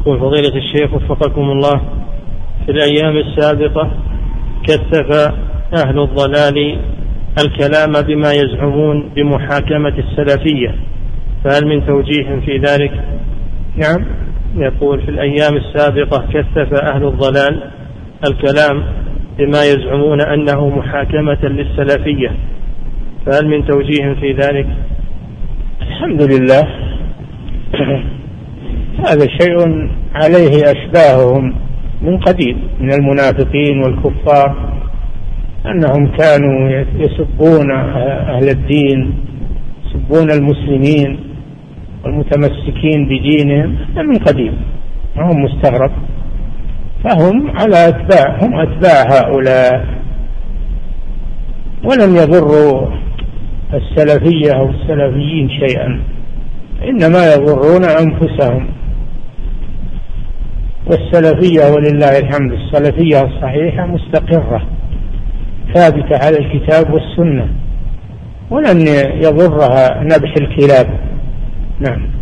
يقول فضيلة الشيخ وفقكم الله: في الأيام السابقة كثف أهل الضلال الكلام بما يزعمون بمحاكمة السلفية، فهل من توجيه في ذلك؟ نعم. يقول في الأيام السابقة كثف أهل الضلال الكلام بما يزعمون أنه محاكمة للسلفية، فهل من توجيه في ذلك؟ الحمد لله، هذا شيء عليه أشباههم من قديم من المنافقين والكفار، أنهم كانوا يسبون أهل الدين، يسبون المسلمين والمتمسكين بدينهم من قديم، هم مستغرب، فهم على أتباع، هم أتباع هؤلاء، ولم يضروا السلفية أو السلفيين شيئا، إنما يضرون أنفسهم. والسلفية ولله الحمد السلفية الصحيحة مستقرة ثابتة على الكتاب والسنة، ولن يضرها نبح الكلاب. نعم.